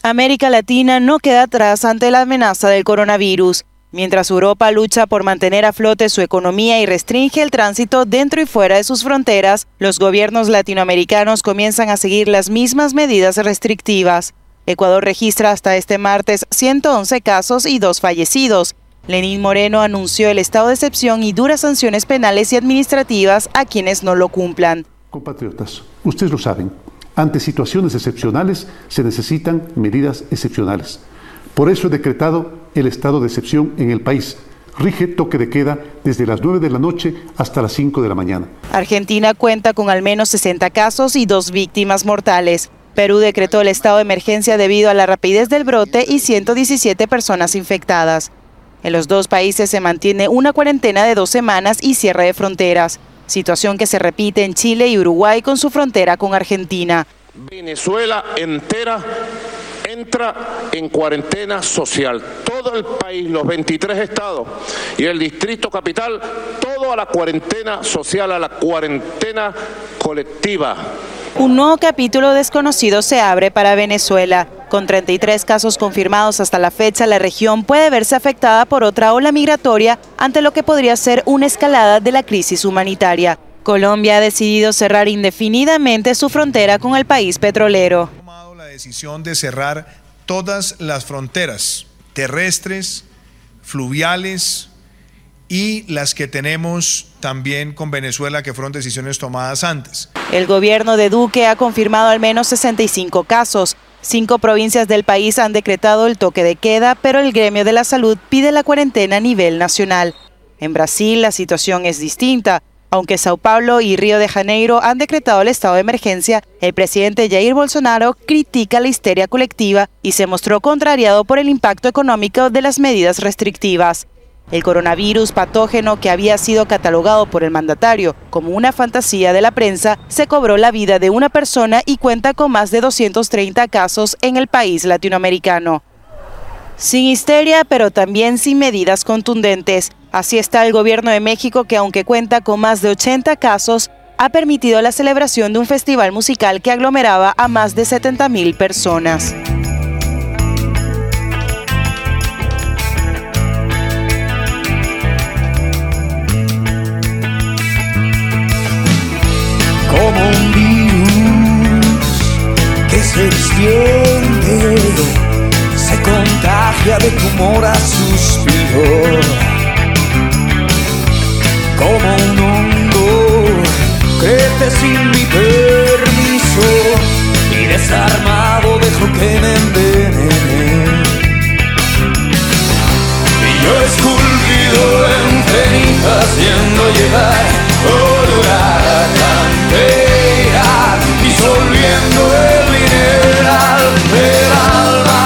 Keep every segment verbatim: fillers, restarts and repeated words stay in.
América Latina no queda atrás ante la amenaza del coronavirus. Mientras Europa lucha por mantener a flote su economía y restringe el tránsito dentro y fuera de sus fronteras, los gobiernos latinoamericanos comienzan a seguir las mismas medidas restrictivas. Ecuador registra hasta este martes ciento once casos y dos fallecidos. Lenín Moreno anunció el estado de excepción y duras sanciones penales y administrativas a quienes no lo cumplan. Compatriotas, ustedes lo saben, ante situaciones excepcionales se necesitan medidas excepcionales. Por eso he decretado el estado de excepción en el país. Rige toque de queda desde las nueve de la noche hasta las cinco de la mañana. Argentina cuenta con al menos sesenta casos y dos víctimas mortales. Perú decretó el estado de emergencia debido a la rapidez del brote y ciento diecisiete personas infectadas. En los dos países se mantiene una cuarentena de dos semanas y cierre de fronteras, situación que se repite en Chile y Uruguay con su frontera con Argentina. Venezuela entera entra en cuarentena social. Todo el país, los veintitrés estados y el Distrito Capital, todo a la cuarentena social, a la cuarentena colectiva. Un nuevo capítulo desconocido se abre para Venezuela. Con treinta y tres casos confirmados hasta la fecha, la región puede verse afectada por otra ola migratoria ante lo que podría ser una escalada de la crisis humanitaria. Colombia ha decidido cerrar indefinidamente su frontera con el país petrolero. Ha tomado la decisión de cerrar todas las fronteras terrestres, fluviales y las que tenemos también con Venezuela, que fueron decisiones tomadas antes. El gobierno de Duque ha confirmado al menos sesenta y cinco casos. Cinco provincias del país han decretado el toque de queda, pero el gremio de la salud pide la cuarentena a nivel nacional. En Brasil la situación es distinta. Aunque Sao Paulo y Río de Janeiro han decretado el estado de emergencia, el presidente Jair Bolsonaro critica la histeria colectiva y se mostró contrariado por el impacto económico de las medidas restrictivas. El coronavirus patógeno, que había sido catalogado por el mandatario como una fantasía de la prensa, se cobró la vida de una persona y cuenta con más de doscientos treinta casos en el país latinoamericano. Sin histeria, pero también sin medidas contundentes. Así está el gobierno de México, que aunque cuenta con más de ochenta casos, ha permitido la celebración de un festival musical que aglomeraba a más de setenta mil personas. Como un virus que se extiende, se contagia de tumor a suspiro. Como un hongo, crece sin mi permiso y desarmado dejo que me envenene. Y yo esculpido en cenizas haciendo llegar olor a cantera, disolviendo el mineral del alma.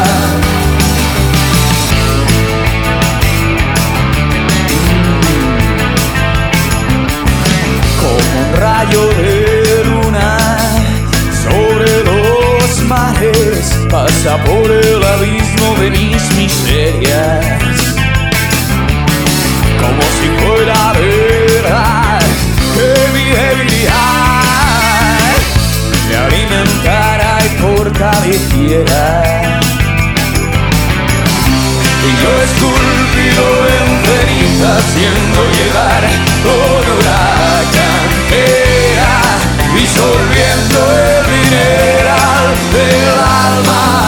Rayo de luna sobre los mares, pasa por el abismo de mis miserias, como si fuera verdad que mi debilidad me alimentara y fortaleciera. Y yo esculpido en cenizas haciendo llegar honor a cantera, disolviendo el mineral del alma.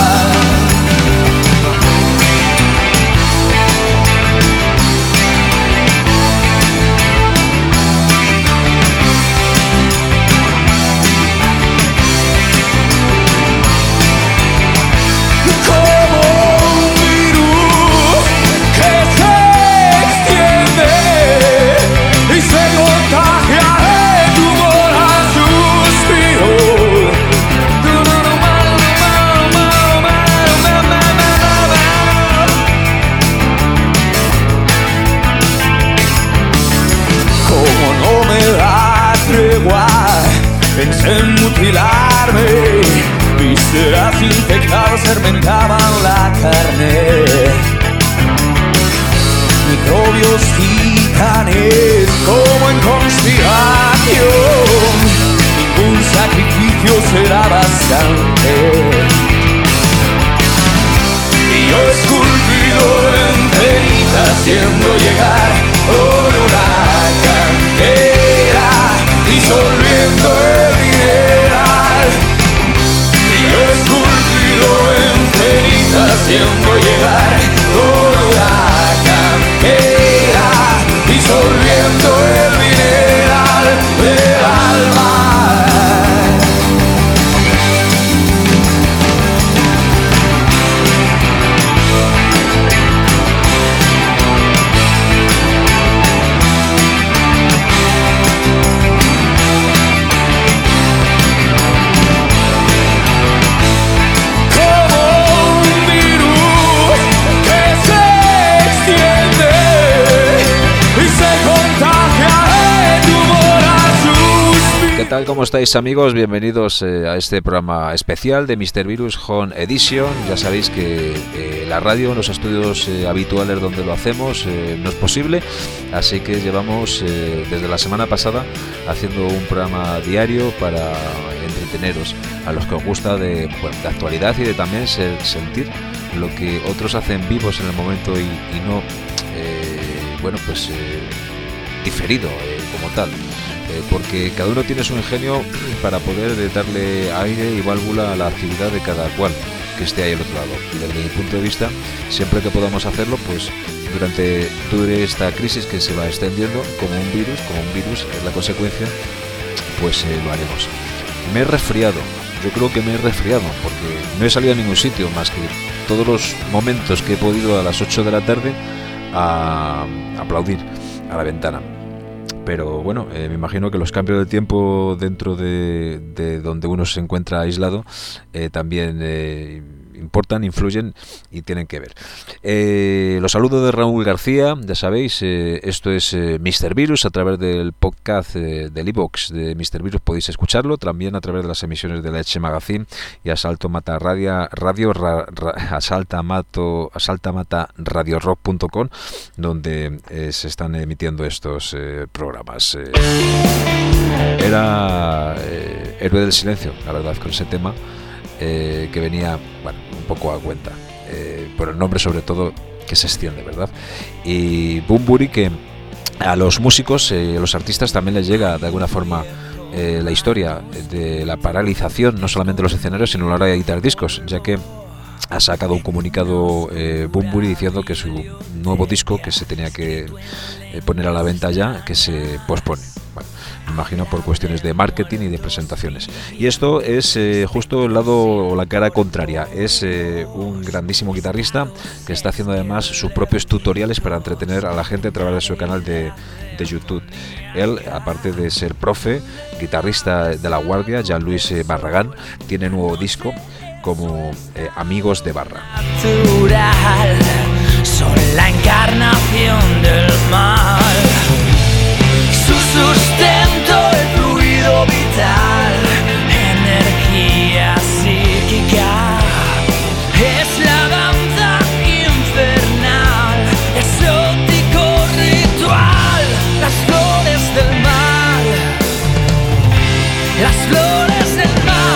Pensé en mutilarme, vísceras infectadas fermentaban la carne, microbios titanes como en conspiración, ningún sacrificio será bastante. haciendo llegar un huracán que irá disolviendo el mineral del alma. ¿Qué tal? ¿Cómo estáis, amigos? Bienvenidos eh, a este programa especial de míster Virus Home Edition. Ya sabéis que eh, la radio en los estudios eh, habituales donde lo hacemos eh, no es posible, así que llevamos eh, desde la semana pasada haciendo un programa diario para entreteneros a los que os gusta de, bueno, de actualidad y de también ser, sentir lo que otros hacen vivos en el momento y, y no eh, bueno pues eh, diferido eh, como tal. Porque cada uno tiene su ingenio para poder darle aire y válvula a la actividad de cada cual que esté ahí al otro lado. Y desde mi punto de vista, siempre que podamos hacerlo, pues durante toda esta crisis que se va extendiendo como un virus, como un virus es la consecuencia, pues eh, lo haremos. Me he resfriado, yo creo que me he resfriado, porque no he salido a ningún sitio más que todos los momentos que he podido a las ocho de la tarde a aplaudir a la ventana. Pero bueno, eh, me imagino que los cambios de tiempo dentro de, de donde uno se encuentra aislado eh, también eh, importan, influyen y tienen que ver. Eh, los saludos de Raúl García, ya sabéis, eh, esto es eh, míster Virus, a través del podcast eh, del iVoox de míster Virus podéis escucharlo, también a través de las emisiones de la Eche Magazine y Asalto Mata Radio, radio ra, ra, Asalta Mato, Asalta Mata Radio Rock punto com, donde eh, se están emitiendo estos eh, programas. Eh, era eh, Héroe del Silencio, la verdad, con ese tema. Eh, que venía, bueno, un poco a cuenta, eh, por el nombre sobre todo que se extiende, ¿verdad? Y Bunbury, que a los músicos, eh, a los artistas también les llega de alguna forma eh, la historia de la paralización, no solamente de los escenarios, sino a la hora de editar discos, ya que ha sacado un comunicado eh, Bunbury diciendo que su nuevo disco, que se tenía que eh, poner a la venta ya, que se pospone. Bueno, me imagino por cuestiones de marketing y de presentaciones. Y esto es eh, justo el lado o la cara contraria. Es eh, un grandísimo guitarrista que está haciendo además sus propios tutoriales para entretener a la gente a través de su canal de, de YouTube. Él, aparte de ser profe, guitarrista de La Guardia, Jean-Louis Barragán, tiene nuevo disco como eh, Amigos de Barra. Natural, son la encarnación del mal. Su sustento, el fluido vital, energía psíquica, es la danza infernal, exótico ritual, las flores del mar, las flores del mar.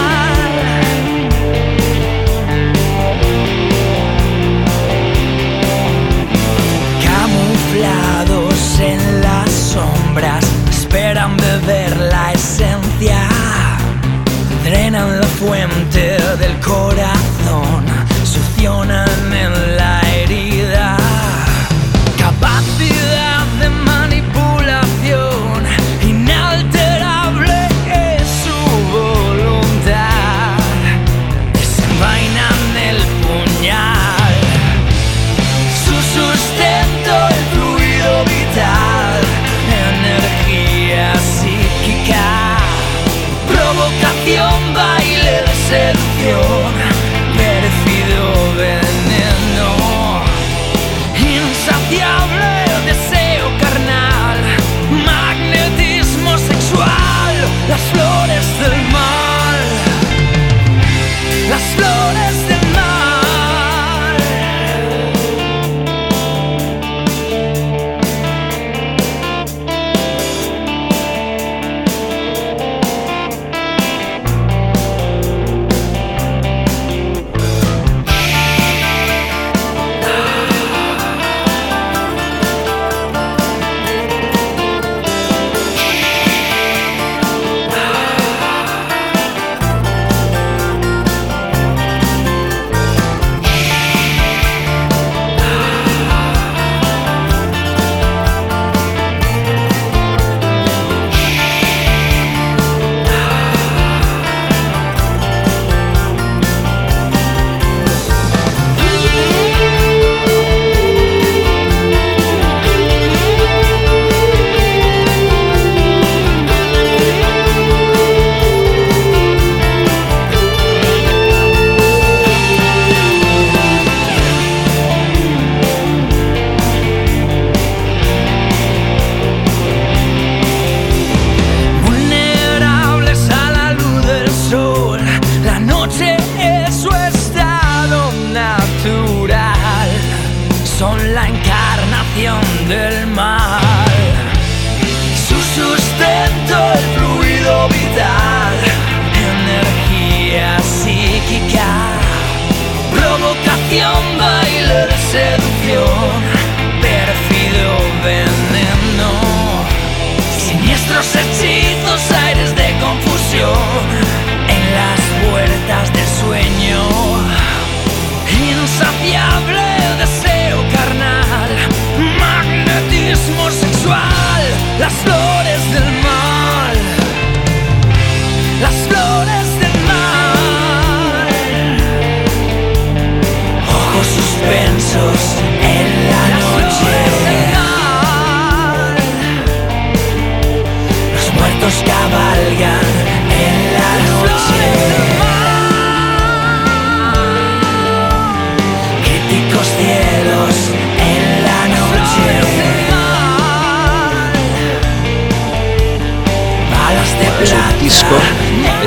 Camuflados en las sombras, esperan beber la esencia, drenan la fuente del corazón, succionan en la herida, capacidad de manipulación, inalterable es su voluntad, desenvainan el puñal, su sustento, el fluido vital, energía psíquica, provocación, baile de seducción,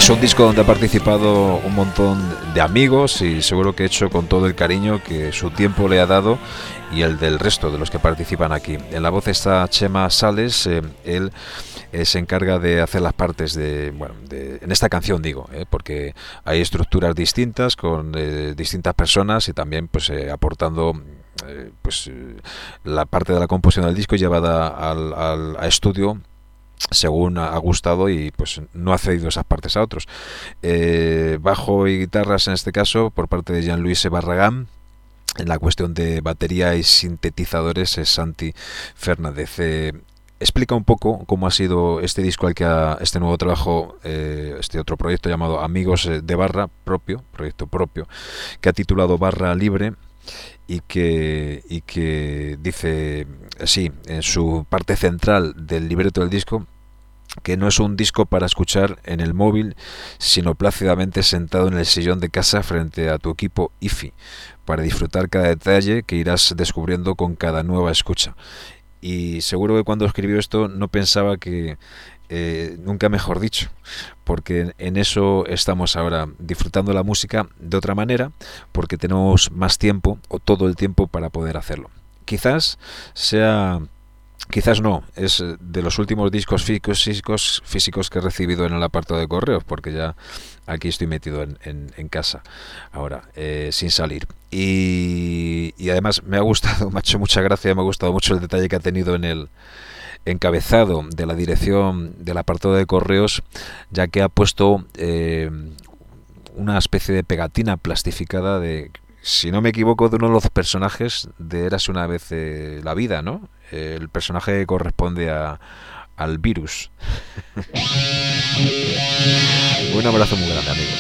es un disco donde ha participado un montón de amigos y seguro que hecho con todo el cariño que su tiempo le ha dado y el del resto de los que participan aquí. En la voz está Chema Sales, eh, él eh, se encarga de hacer las partes de, bueno, de, en esta canción digo, eh, porque hay estructuras distintas con eh, distintas personas y también pues eh, aportando eh, pues eh, la parte de la composición del disco llevada al, al a estudio según ha gustado y pues no ha cedido esas partes a otros. Eh, bajo y guitarras en este caso por parte de Jean-Louis Barragán. En la cuestión de batería y sintetizadores es Santi Fernández. Eh, explica un poco cómo ha sido este disco al que ha, este nuevo trabajo, eh, este otro proyecto llamado Amigos de Barra, propio, proyecto propio, que ha titulado Barra Libre. Y que, y que dice así en su parte central del libreto del disco que no es un disco para escuchar en el móvil, sino plácidamente sentado en el sillón de casa frente a tu equipo I F I, para disfrutar cada detalle que irás descubriendo con cada nueva escucha. Y seguro que cuando escribió esto no pensaba que Eh, nunca mejor dicho, porque en eso estamos ahora, disfrutando la música de otra manera, porque tenemos más tiempo o todo el tiempo para poder hacerlo. Quizás sea, quizás no, es de los últimos discos físicos, físicos que he recibido en el apartado de correos, porque ya aquí estoy metido en, en, en casa ahora, eh, sin salir. Y, y además me ha gustado, me ha hecho mucha gracia, me ha gustado mucho el detalle que ha tenido en el encabezado de la dirección del apartado de correos, ya que ha puesto eh, una especie de pegatina plastificada de, si no me equivoco, de uno de los personajes de Érase una vez eh, la vida, ¿no? Eh, el personaje que corresponde a, al virus. Un abrazo muy grande, amigo.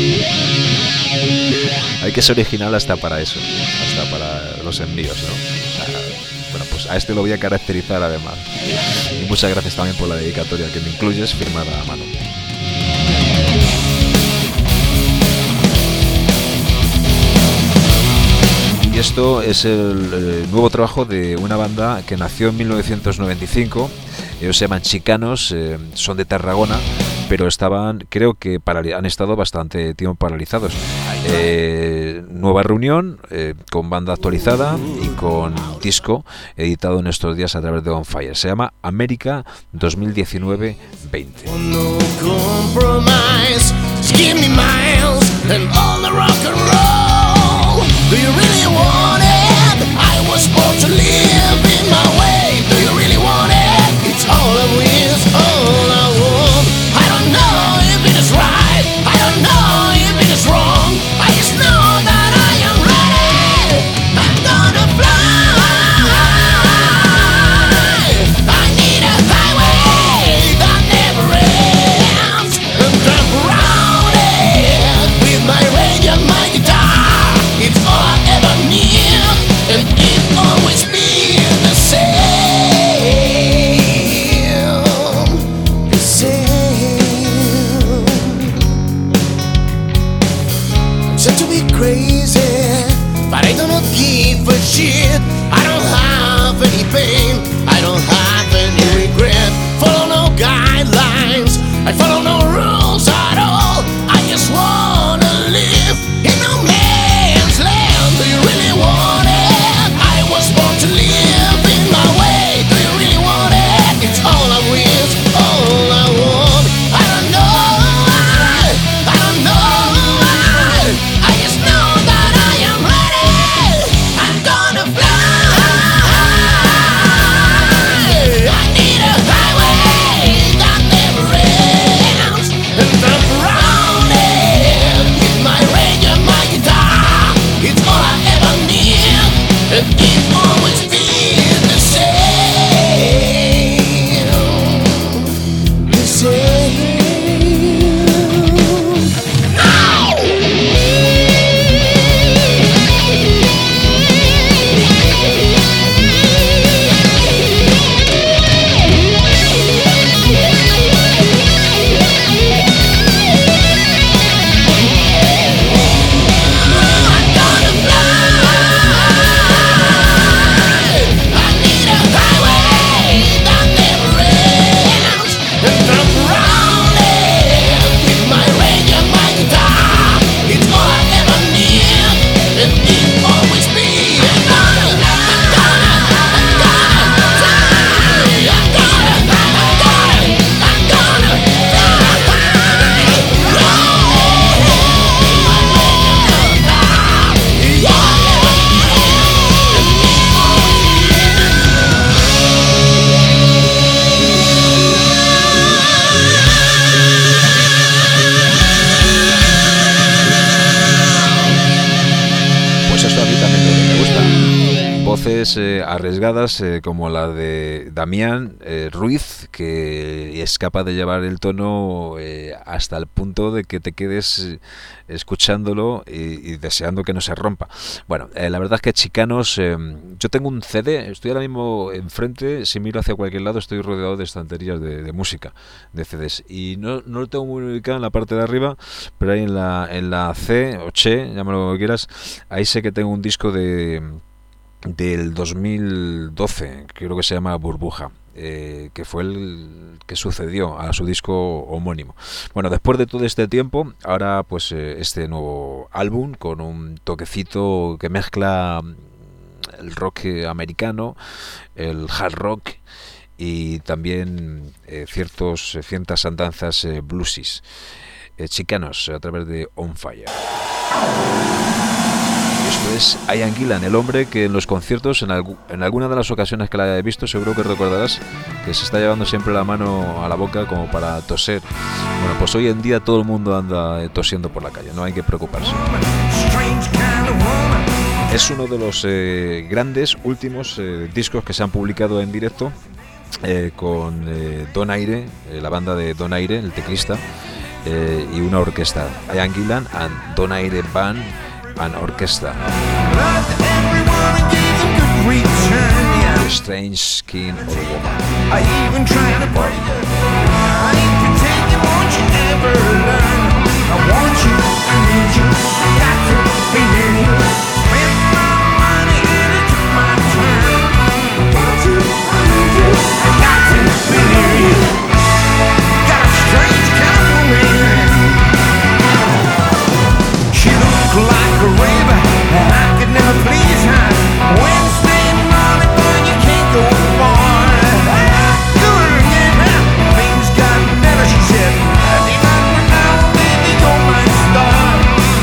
Hay que ser original hasta para eso, hasta para los envíos, ¿no? O sea, bueno, pues a este lo voy a caracterizar además. Y muchas gracias también por la dedicatoria que me incluyes, firmada a mano. Y esto es el, el nuevo trabajo de una banda que nació en mil novecientos noventa y cinco. Ellos se llaman Chicanos, eh, son de Tarragona, pero estaban, creo que paral- han estado bastante tiempo paralizados. Eh, nueva reunión, eh, con banda actualizada y con disco editado en estos días a través de On Fire. Se llama América dos mil diecinueve veinte. No compromise, give me miles and all the rock and roll. Do you really want it? I was born to live in my way. Do you really want it? It's all I wish, all I want. I don't know if it is right, I don't know if it is wrong. I just know that I am ready. I'm gonna fly. I need a highway that never ends. And jump around it with my radio and my guitar. It's all I ever need, and it always be the same, the same. I'm said to be crazy, but I don't give a shit. I don't have any pain, I don't have any regret. Follow no guidelines, I follow no rules at all. I just wanna live in no man's land. Do you really want it? I was born to live in my way. Do you really want it? It's all I wish, all I want. I don't know why, I don't know why. I just know that I am ready. I'm gonna fly. voces eh, arriesgadas eh, como la de Damián eh, Ruiz, que es capaz de llevar el tono eh, hasta el punto de que te quedes eh, escuchándolo y, y deseando que no se rompa. Bueno, eh, la verdad es que Chicanos, eh, yo tengo un C D, estoy ahora mismo enfrente, si miro hacia cualquier lado estoy rodeado de estanterías de, de música, de C Ds, y no, no lo tengo muy ubicado en la parte de arriba, pero ahí en la, en la C o Che, llámalo como quieras, ahí sé que tengo un disco de del dos mil doce, creo que se llama Burbuja, eh, que fue el que sucedió a su disco homónimo. Bueno, después de todo este tiempo, ahora pues eh, este nuevo álbum con un toquecito que mezcla el rock americano, el hard rock y también eh, ciertos, ciertas andanzas eh, bluesis. Eh, Chicanos, a través de On Fire. Esto es Ian Gillan, el hombre que en los conciertos, en, algu en alguna de las ocasiones que la he visto, seguro que recordarás que se está llevando siempre la mano a la boca como para toser. Bueno, pues hoy en día todo el mundo anda eh, tosiendo por la calle, no hay que preocuparse. Es uno de los eh, grandes últimos eh, discos que se han publicado en directo eh, con eh, Donaire, eh, la banda de Donaire, el teclista, eh, y una orquesta, Ian Gillan and Donaire Band and Orchestra. The Strange Skin of a Woman. I even try to party. I ain't pretending, won't you ever learn? I want you, I need you, I got to be near you. Spend my money and it took my turn. I want you, I need you, I got to be near you. Got a strange kind of man. She looked like a raver, and I could never please her. Wednesday morning, boy, you can't go far. Good again, things got better, she said. Every night when now, baby, you're my star.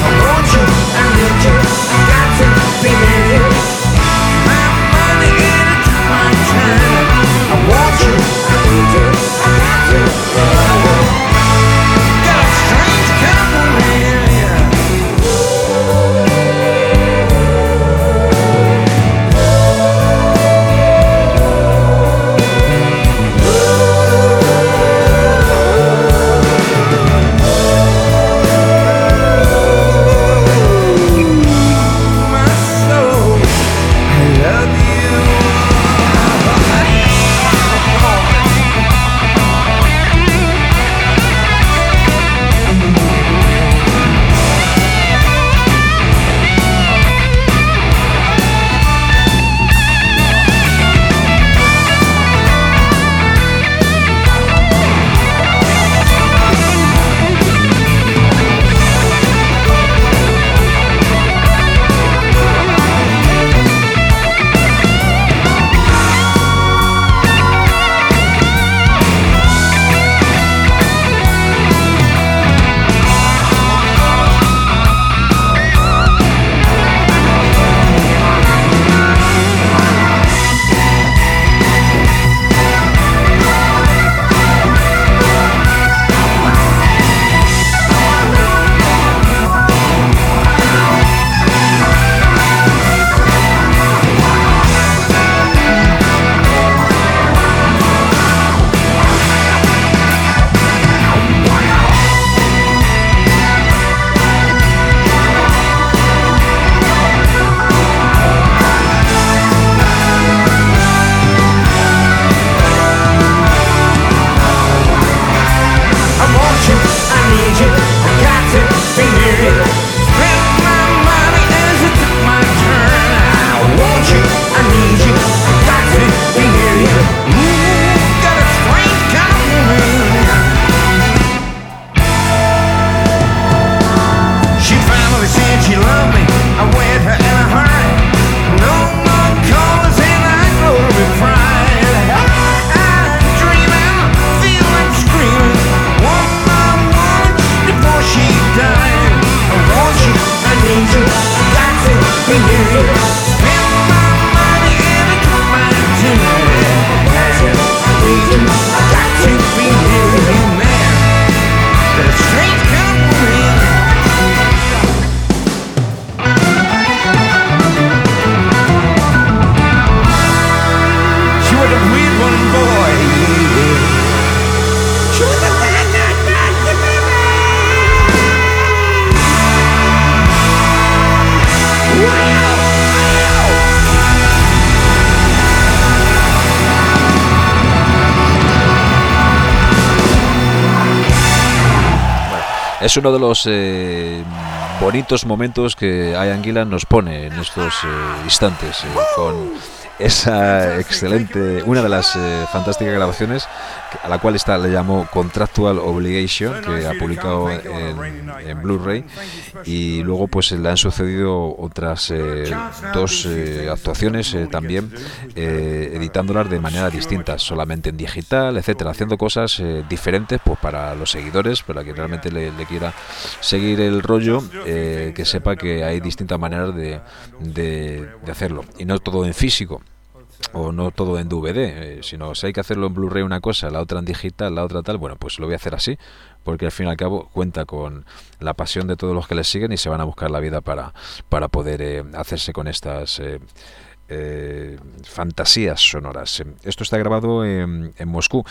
es uno de los eh, bonitos momentos que Ian Gillan nos pone en estos eh, instantes, eh, con esa excelente, una de las eh, fantásticas grabaciones a la cual esta le llamó Contractual Obligation, que ha publicado en, en Blu-ray, y luego pues le han sucedido otras eh, dos eh, actuaciones eh, también, eh, editándolas de manera distinta, solamente en digital, etcétera, haciendo cosas eh, diferentes pues para los seguidores, para que realmente le, le quiera seguir el rollo, eh, que sepa que hay distintas maneras de, de, de hacerlo, y no todo en físico o no todo en D V D, eh, sino si hay que hacerlo en Blu-ray una cosa, la otra en digital, la otra tal, bueno, pues lo voy a hacer así, porque al fin y al cabo cuenta con la pasión de todos los que le siguen y se van a buscar la vida para, para poder eh, hacerse con estas eh, eh, fantasías sonoras. Esto está grabado en, en Moscú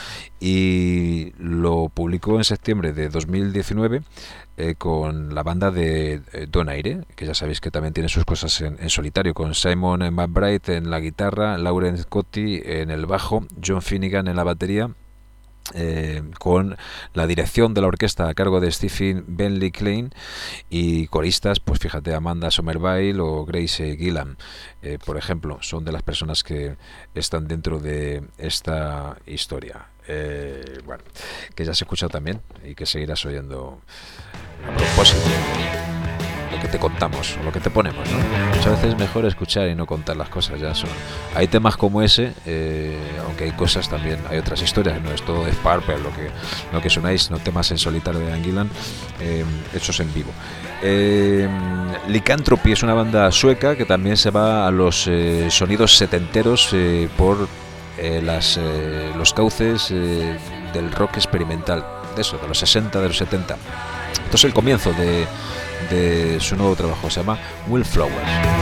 y lo publicó en septiembre de dos mil diecinueve eh, con la banda de eh, Donaire, que ya sabéis que también tiene sus cosas en, en solitario, con Simon McBride en la guitarra, Lauren Cotti en el bajo, John Finnegan en la batería, Eh, con la dirección de la orquesta a cargo de Stephen Bentley Klein, y coristas, pues fíjate, Amanda Somerville o Grace Gillan, eh, por ejemplo, son de las personas que están dentro de esta historia. Eh, bueno, que ya se escucha también y que seguirás oyendo a propósito lo que te contamos o lo que te ponemos, ¿no? Muchas veces es mejor escuchar y no contar las cosas. Ya son, hay temas como ese, eh, aunque hay cosas también, hay otras historias, no es todo de Purple lo que lo que sonáis, no, temas en solitario de Ian Gillan, eh, hechos en vivo. eh, Lycanthropy es una banda sueca que también se va a los eh, sonidos setenteros eh, por eh, las eh, los cauces eh, del rock experimental, de eso, de los sesenta, de los setenta. Esto es el comienzo de de su nuevo trabajo, se llama Wildflower.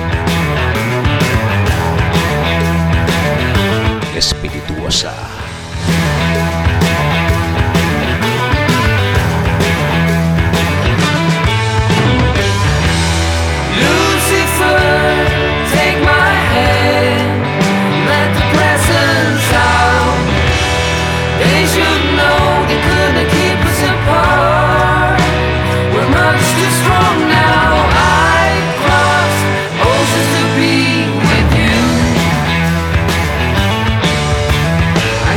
Espirituosa. Lucifer, take my hand, let the presence out. They should know they couldn't keep us apart. We're much too strong now. I crossed oceans to be with you.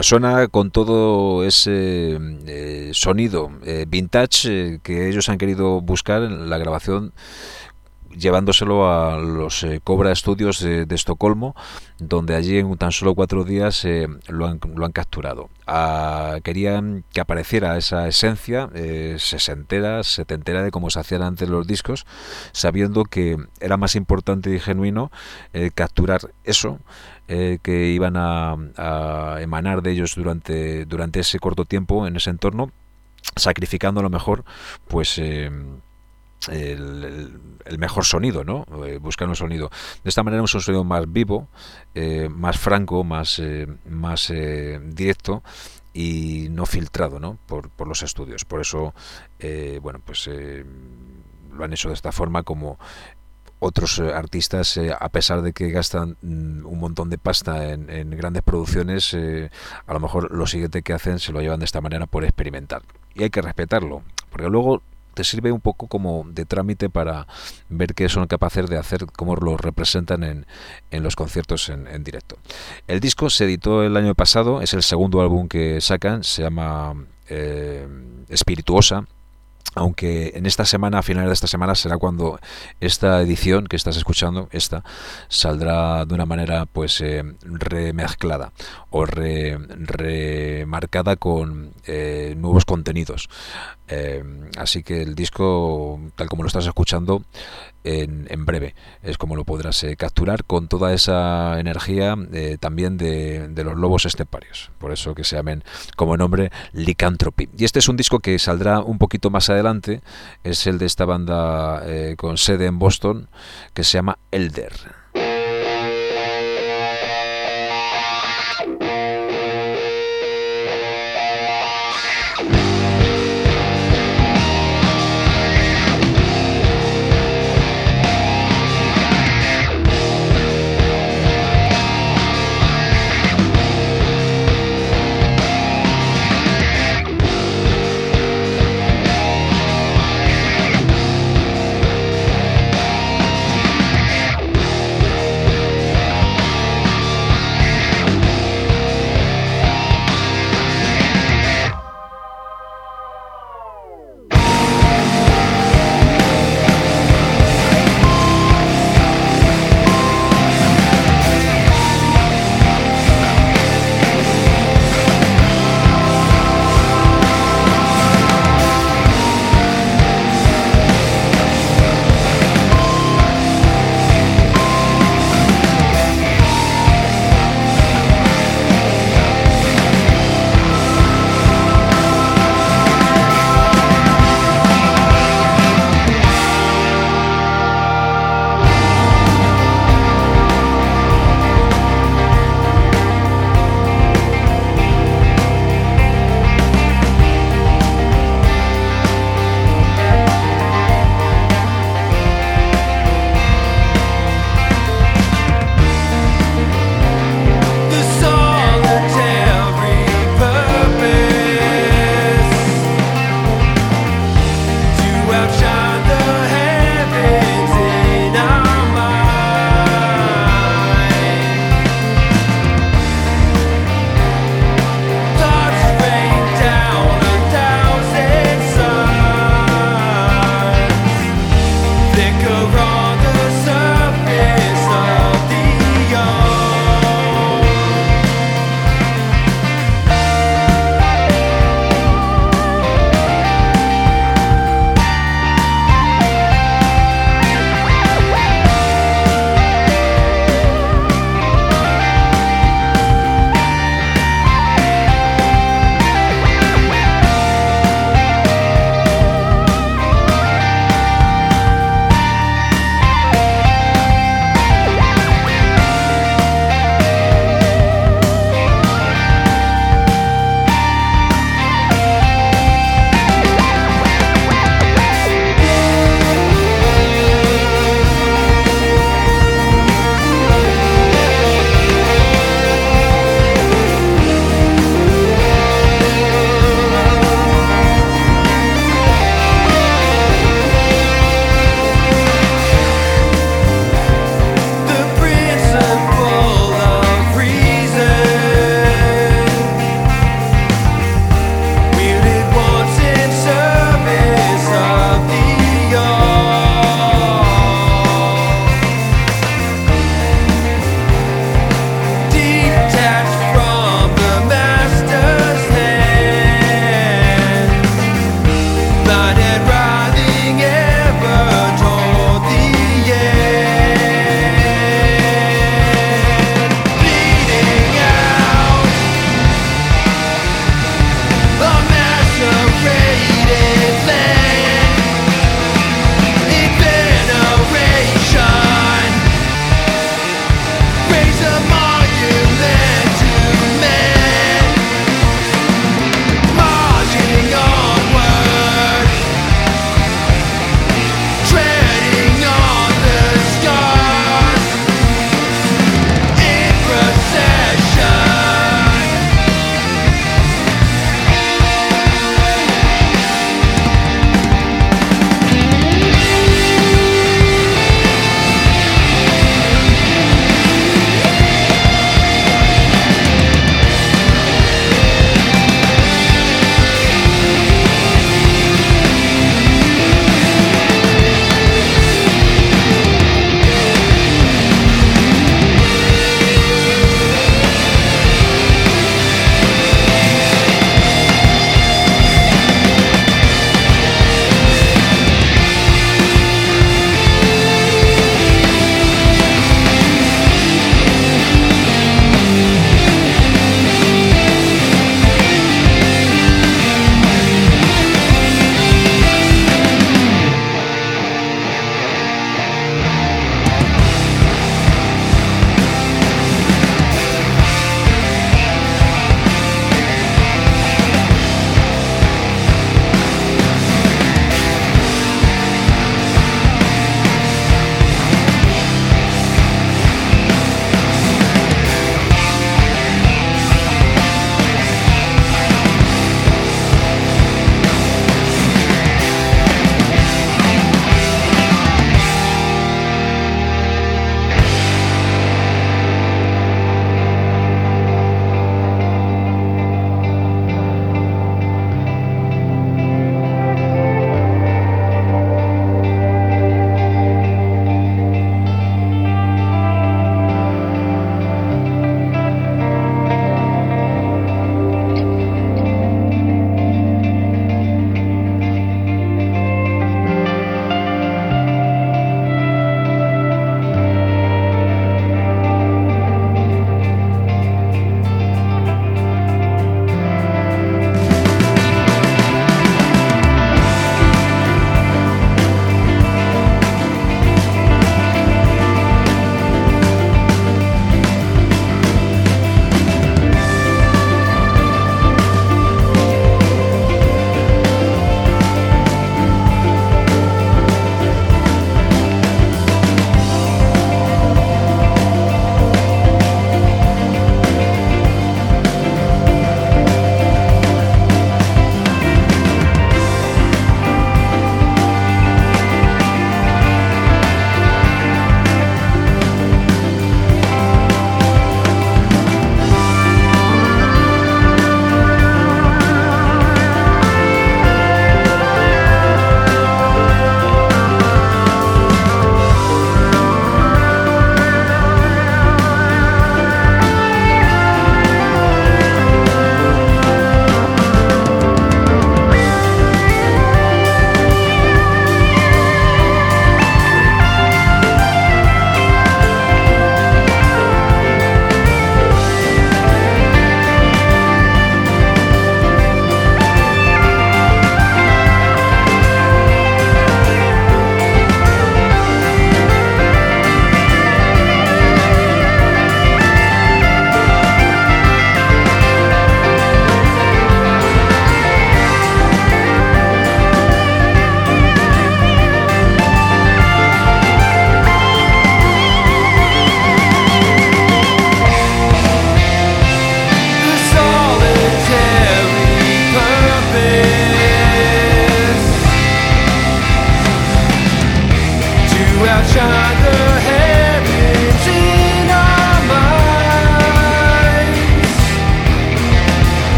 Bueno, suena con todo ese eh, sonido eh, vintage eh, que ellos han querido buscar en la grabación, llevándoselo a los eh, Cobra Studios de, de Estocolmo, donde allí en tan solo cuatro días eh, lo, han, lo han capturado. Ah, querían que apareciera esa esencia eh, sesentera, setentera de cómo se hacían antes los discos, sabiendo que era más importante y genuino eh, capturar eso eh, que iban a, a emanar de ellos durante, durante ese corto tiempo en ese entorno, sacrificando a lo mejor pues eh, El, el, el mejor sonido, ¿no? Eh, buscar un sonido. De esta manera es un sonido más vivo, eh, más franco, más, eh, más eh, directo y no filtrado, ¿no? Por, por los estudios. Por eso, eh, bueno, pues eh, lo han hecho de esta forma, como otros eh, artistas, eh, a pesar de que gastan mm, un montón de pasta en, en grandes producciones, eh, a lo mejor lo siguiente que hacen se lo llevan de esta manera por experimentar. Y hay que respetarlo, porque luego te sirve un poco como de trámite para ver qué son capaces de hacer, cómo lo representan en, en los conciertos en, en directo. El disco se editó el año pasado, es el segundo álbum que sacan, se llama eh, Espirituosa, aunque en esta semana, a finales de esta semana, será cuando esta edición que estás escuchando, esta, saldrá de una manera pues eh, remezclada o re, remarcada con eh, nuevos contenidos. Eh, así que el disco, tal como lo estás escuchando, en, en breve es como lo podrás eh, capturar, con toda esa energía eh, también de, de los lobos esteparios, por eso que se llamen como nombre Lycanthropy. Y este es un disco que saldrá un poquito más adelante, es el de esta banda eh, con sede en Boston, que se llama Elder.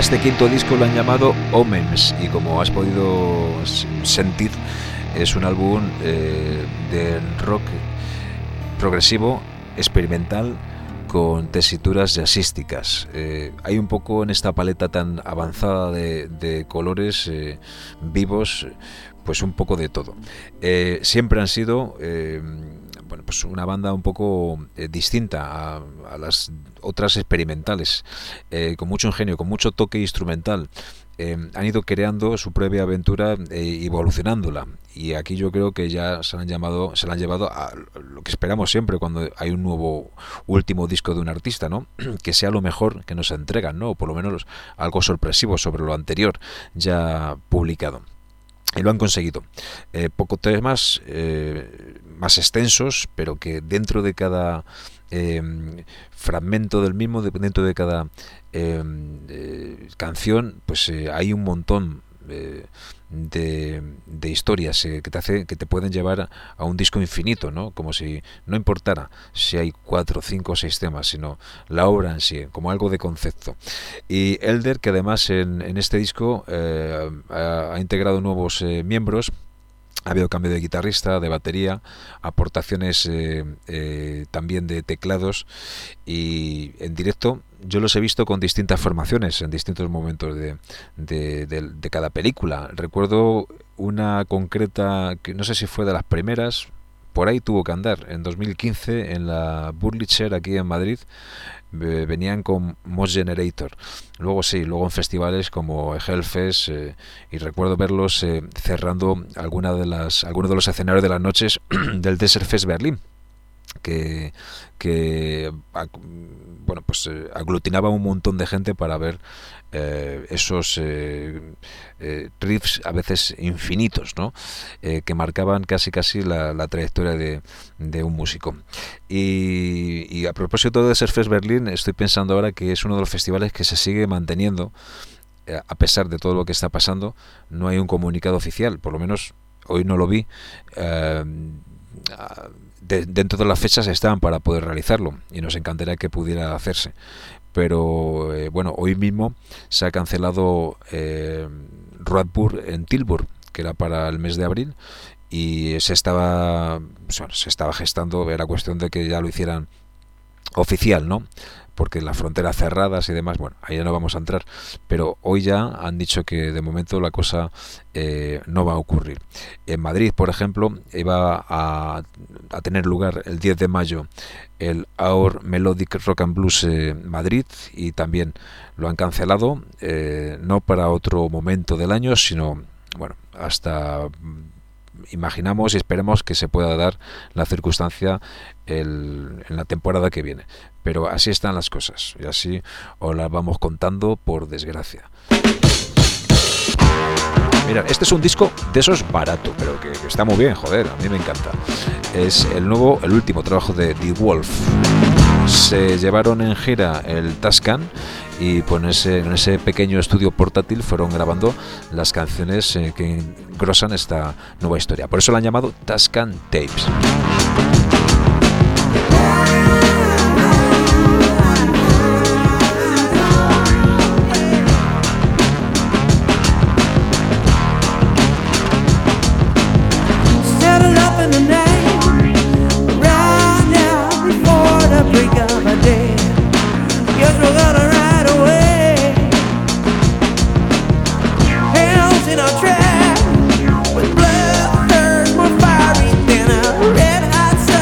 este quinto disco lo han llamado Omens, y como has podido sentir, es un álbum eh, de rock progresivo, experimental, con tesituras jazzísticas. Eh, hay un poco en esta paleta tan avanzada de, de colores eh, vivos, pues un poco de todo. Eh, siempre han sido eh, bueno, pues una banda un poco eh, distinta a, a las otras experimentales, eh, con mucho ingenio, con mucho toque instrumental. Eh, han ido creando su propia aventura e eh, evolucionándola, y aquí yo creo que ya se han llamado, se la han llevado a lo que esperamos siempre cuando hay un nuevo último disco de un artista, ¿no? Que sea lo mejor que nos entregan, ¿no? O por lo menos algo sorpresivo sobre lo anterior ya publicado. Y lo han conseguido. Eh, pocos temas eh, más extensos, pero que dentro de cada eh, fragmento del mismo, dentro de cada eh, eh, canción, pues eh, hay un montón eh, de, de historias eh, que te hace, que te pueden llevar a, a un disco infinito, ¿no? Como si no importara si hay cuatro, cinco o seis temas, sino la obra en sí, como algo de concepto. Y Elder, que además en, en este disco eh, ha, ha integrado nuevos eh, miembros. Ha habido cambio de guitarrista, de batería, aportaciones eh, eh, también de teclados, y en directo yo los he visto con distintas formaciones en distintos momentos de, de, de, de cada película. Recuerdo una concreta que no sé si fue de las primeras, por ahí tuvo que andar, en dos mil quince en la Burlitzer aquí en Madrid. Eh, venían con Moss Generator. Luego sí, luego en festivales como Hellfest, eh, y recuerdo verlos eh, cerrando alguna de las, algunos de los escenarios de las noches del Desert Fest Berlín, que, que bueno, pues eh, aglutinaba un montón de gente para ver eh, esos eh, eh, riffs a veces infinitos, ¿no? Eh, que marcaban casi casi la, la trayectoria de, de un músico. Y, y a propósito de Desert Fest Berlín, estoy pensando ahora que es uno de los festivales que se sigue manteniendo eh, a pesar de todo lo que está pasando. No hay un comunicado oficial, por lo menos hoy no lo vi. eh, De, dentro de las fechas estaban para poder realizarlo, y nos encantaría que pudiera hacerse, pero eh, bueno, hoy mismo se ha cancelado eh, Roadburn en Tilburg, que era para el mes de abril, y se estaba bueno, se estaba gestando, era cuestión de que ya lo hicieran oficial, ¿no? Porque las fronteras cerradas y demás, bueno, ahí ya no vamos a entrar, pero hoy ya han dicho que de momento la cosa eh, no va a ocurrir. En Madrid, por ejemplo, iba a, a tener lugar el diez de mayo el Our Melodic Rock and Blues eh, Madrid, y también lo han cancelado, eh, no para otro momento del año, sino, bueno, hasta... imaginamos y esperemos que se pueda dar la circunstancia el, en la temporada que viene, pero así están las cosas y así os las vamos contando, por desgracia. Mira, este es un disco de esos barato, pero que, que está muy bien, joder, a mí me encanta. Es el nuevo, el último trabajo de The Wolf. Se llevaron en gira el Tascan, y pues en ese, en ese pequeño estudio portátil fueron grabando las canciones eh, que engrosan esta nueva historia. Por eso la han llamado Tascan Tapes. Track with blood, hurt, more fiery than a red hot sun.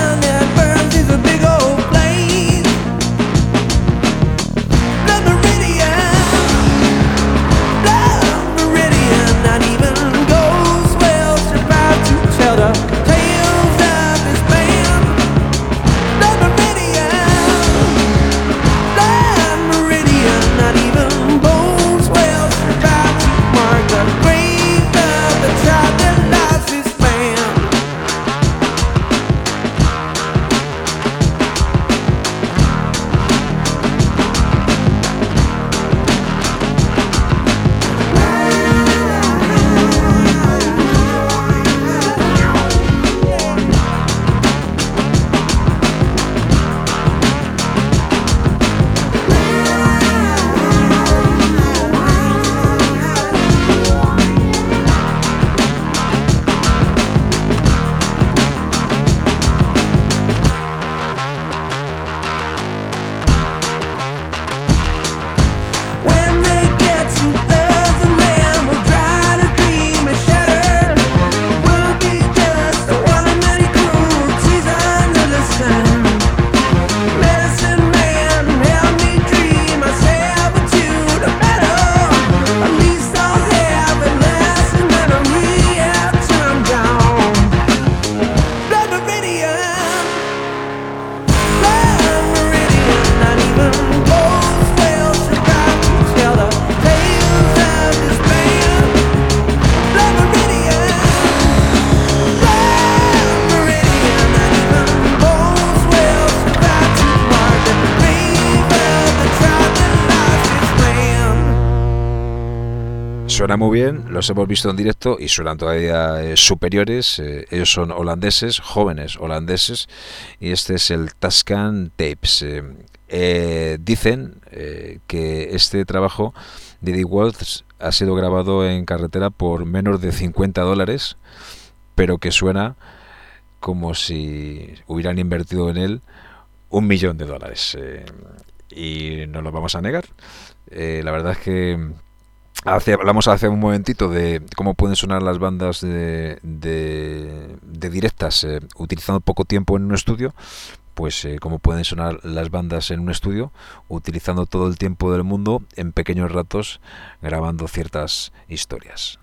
suena muy bien, los hemos visto en directo y suenan todavía eh, superiores. Eh, ellos son holandeses, jóvenes holandeses, y este es el Tascam Tapes. Eh, eh, dicen eh, que este trabajo de The Wolves ha sido grabado en carretera por menos de cincuenta dólares, pero que suena como si hubieran invertido en él un millón de dólares. Eh, y no lo vamos a negar. Eh, la verdad es que hace, hablamos hace un momentito de cómo pueden sonar las bandas de, de, de directas eh, utilizando poco tiempo en un estudio. Pues eh, cómo pueden sonar las bandas en un estudio utilizando todo el tiempo del mundo en pequeños ratos grabando ciertas historias.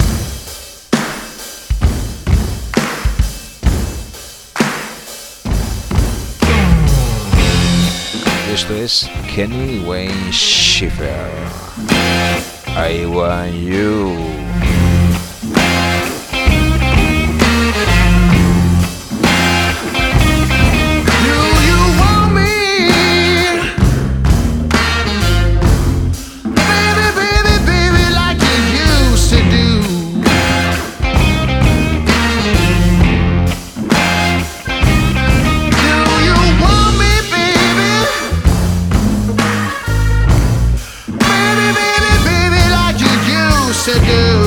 Esto es Kenny Wayne Schiffer. I Want You. To do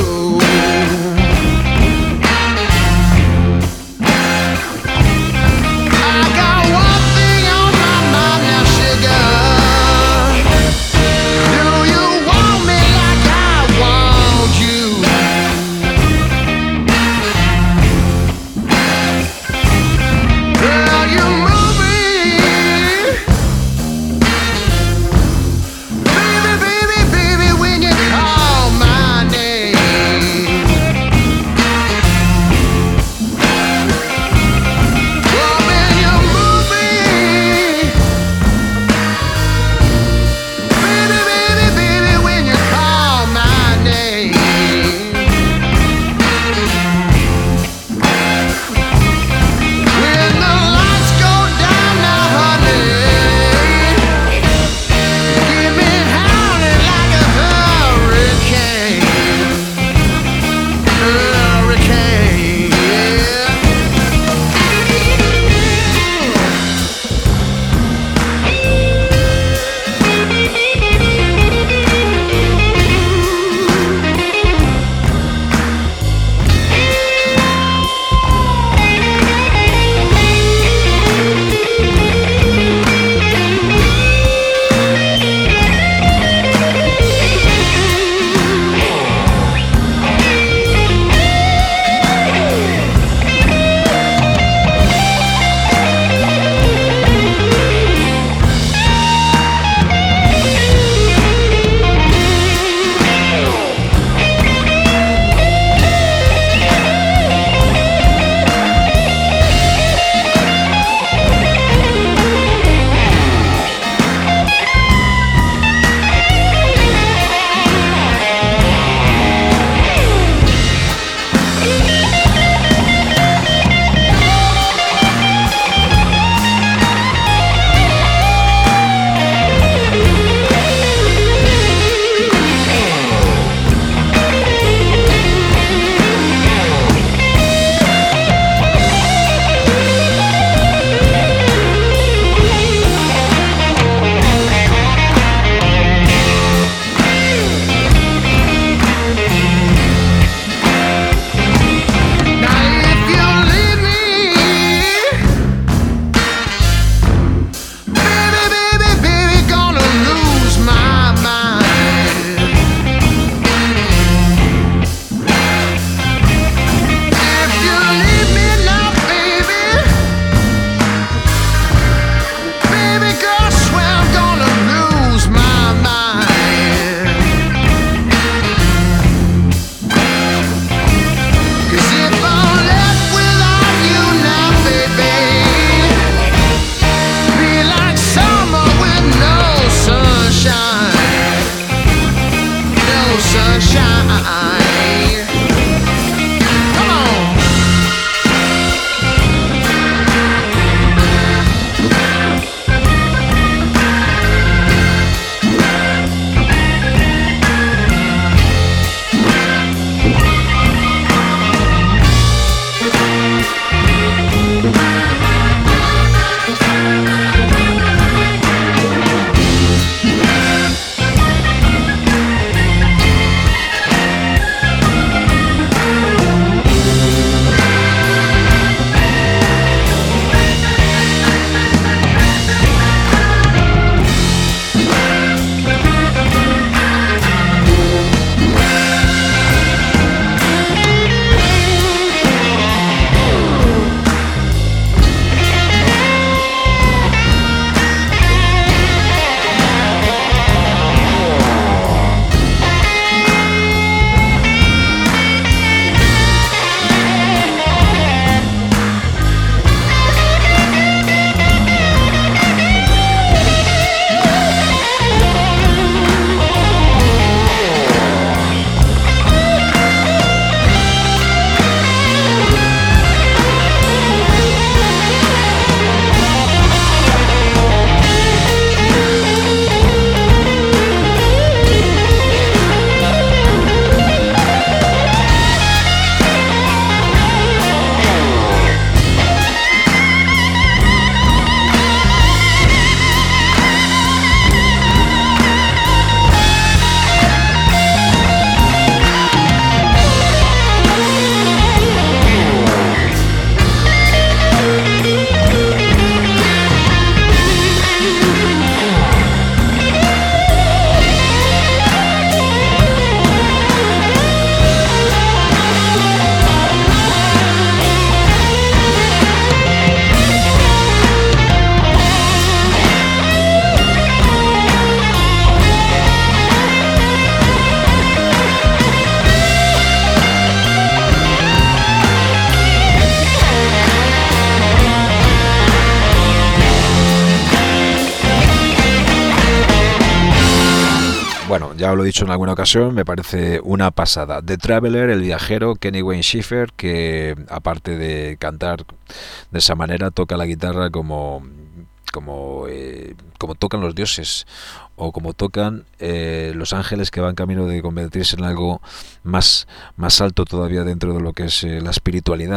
bueno, ya lo he dicho en alguna ocasión, me parece una pasada. The Traveler, el viajero, Kenny Wayne Shepherd, que aparte de cantar de esa manera, toca la guitarra como como eh, como tocan los dioses, o como tocan eh, los ángeles que van camino de convertirse en algo más, más alto todavía dentro de lo que es eh, la espiritualidad.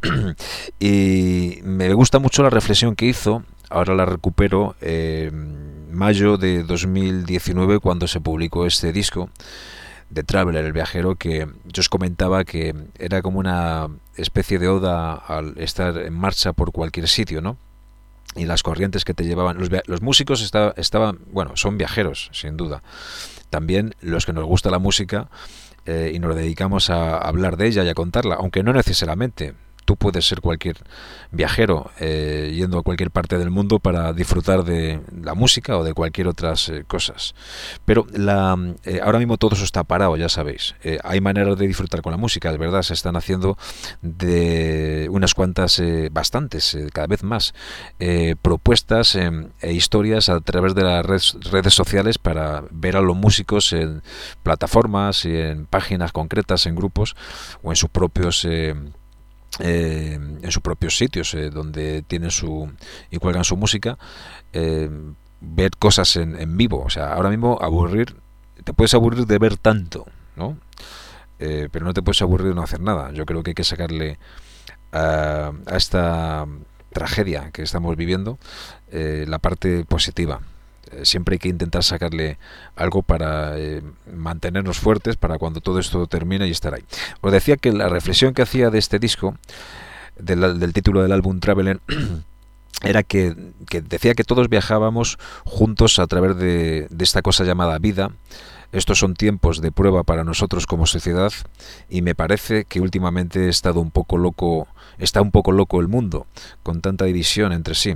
Y me gusta mucho la reflexión que hizo, ahora la recupero, eh, mayo de dos mil diecinueve, cuando se publicó este disco de Traveler, el viajero, que yo os comentaba que era como una especie de oda al estar en marcha por cualquier sitio, ¿no? Y las corrientes que te llevaban. Los, los músicos está, estaban, bueno, son viajeros, sin duda. También los que nos gusta la música eh, y nos dedicamos a hablar de ella y a contarla, aunque no necesariamente. Tú puedes ser cualquier viajero eh, yendo a cualquier parte del mundo para disfrutar de la música o de cualquier otras eh, cosas. Pero la, eh, ahora mismo todo eso está parado, ya sabéis. Eh, hay maneras de disfrutar con la música, es verdad, se están haciendo de unas cuantas, eh, bastantes, eh, cada vez más, eh, propuestas eh, e historias a través de las redes, redes sociales para ver a los músicos en plataformas y en páginas concretas, en grupos o en sus propios... Eh, Eh, en sus propios sitios eh, donde tienen su y cuelgan su música, eh, ver cosas en, en vivo. O sea, ahora mismo aburrir, te puedes aburrir de ver tanto, ¿no? Eh, pero no te puedes aburrir de no hacer nada. Yo creo que hay que sacarle a, a esta tragedia que estamos viviendo eh, la parte positiva. Siempre hay que intentar sacarle algo para eh, mantenernos fuertes para cuando todo esto termine y estar ahí. Os decía que la reflexión que hacía de este disco, del, del título del álbum Traveler, era que, que decía que todos viajábamos juntos a través de, de esta cosa llamada vida. Estos son tiempos de prueba para nosotros como sociedad, y me parece que últimamente he estado un poco loco, está un poco loco el mundo, con tanta división entre sí.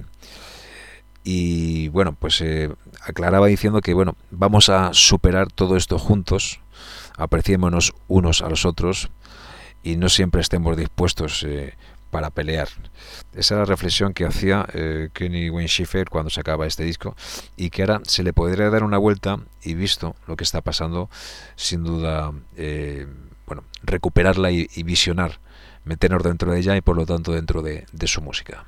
Y bueno, pues eh, aclaraba diciendo que bueno, vamos a superar todo esto juntos, apreciémonos unos a los otros y no siempre estemos dispuestos eh, para pelear. Esa era la reflexión que hacía eh, Kenny Wayne Shepherd cuando sacaba este disco, y que ahora se le podría dar una vuelta, y visto lo que está pasando, sin duda, eh, bueno, recuperarla y, y visionar, meternos dentro de ella y por lo tanto dentro de, de su música.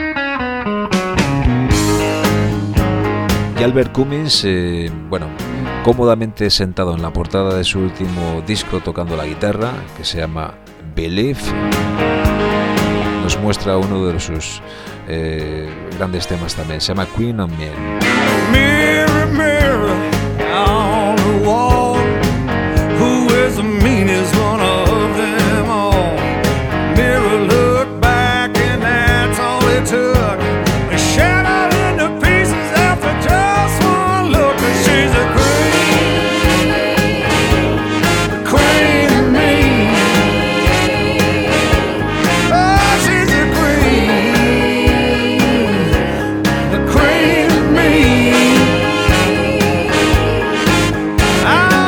Y Albert Cummings, eh, bueno, cómodamente sentado en la portada de su último disco tocando la guitarra, que se llama Believe, nos muestra uno de sus eh, grandes temas también, se llama Queen of Men. Mirror, mirror on the wall, who is the meanest one of them all? Mirror, look back and that's all it took. A shadow into pieces after just one look. She's a queen, queen of me. Oh, she's a queen, the queen of me. I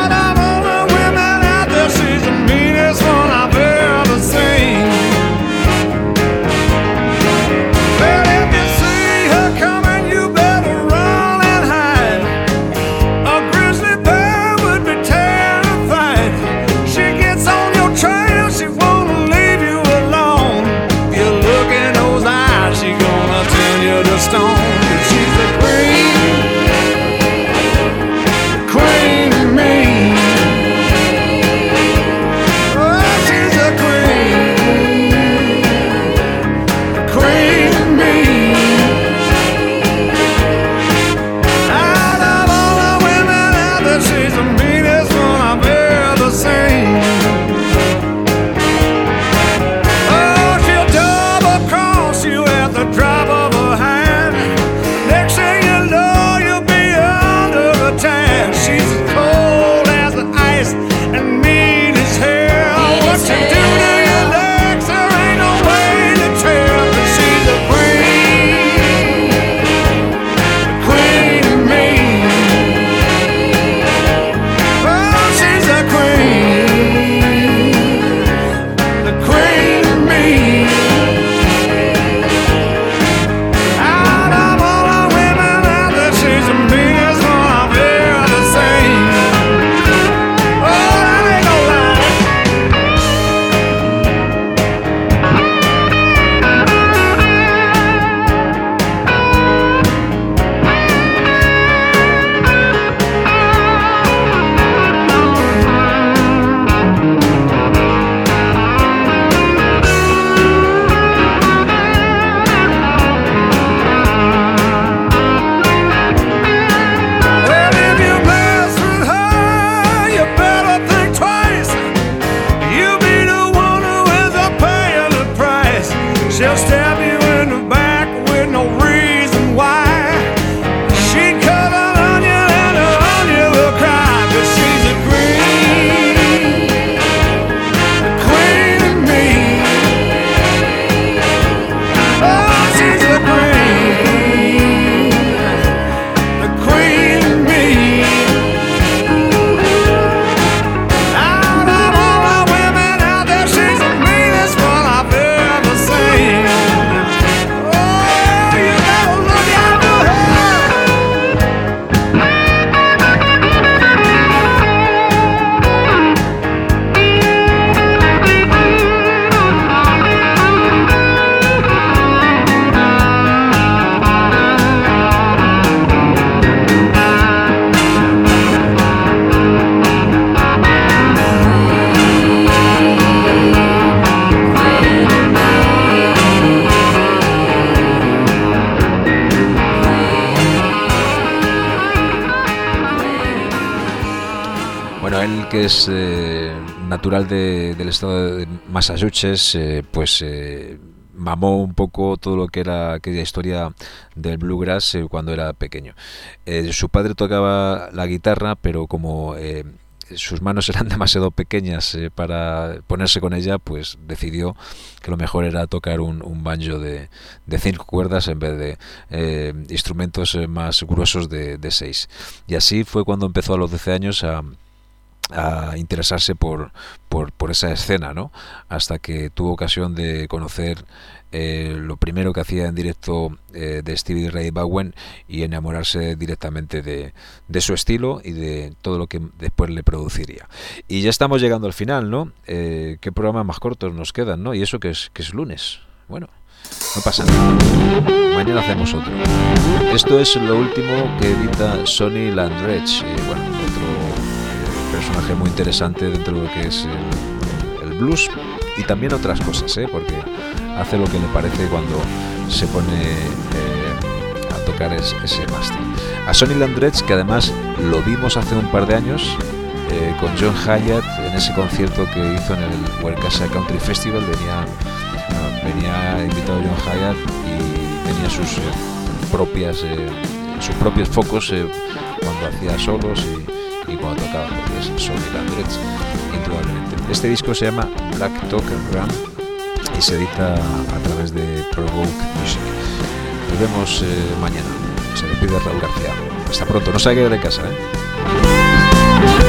que es eh, natural de, del estado de Massachusetts, eh, pues eh, mamó un poco todo lo que era aquella historia del bluegrass eh, cuando era pequeño. Eh, su padre tocaba la guitarra, pero como eh, sus manos eran demasiado pequeñas eh, para ponerse con ella, pues decidió que lo mejor era tocar un, un banjo de, de cinco cuerdas en vez de eh, instrumentos eh, más gruesos de, de seis. Y así fue cuando empezó a los doce años a a interesarse por, por, por esa escena, ¿no? Hasta que tuvo ocasión de conocer eh, lo primero que hacía en directo eh, de Stevie Ray Vaughan y enamorarse directamente de, de su estilo y de todo lo que después le produciría. Y ya estamos llegando al final, ¿no? Eh, ¿Qué programas más cortos nos quedan, ¿no? Y eso que es, que es lunes. Bueno, no pasa nada. Mañana hacemos otro. Esto es lo último que edita Sonny Landreth. Eh, bueno, otro personaje muy interesante dentro de lo que es el, el blues y también otras cosas, ¿eh? Porque hace lo que le parece cuando se pone eh, a tocar es, ese mástil. A Sonny Landreth, que además lo vimos hace un par de años eh, con John Hyatt en ese concierto que hizo en el Huercasa Country Festival. Venía, uh, venía invitado John Hyatt y tenía sus eh, propias eh, sus propios focos eh, cuando hacía solos y y cuando tocaba, porque es Sonny Landreth, indudablemente. Este disco se llama Black Talk and Run y se edita a través de Provoke Music. Nos vemos eh, mañana. Se despide Raúl García. Hasta pronto. No salga de casa, ¿eh?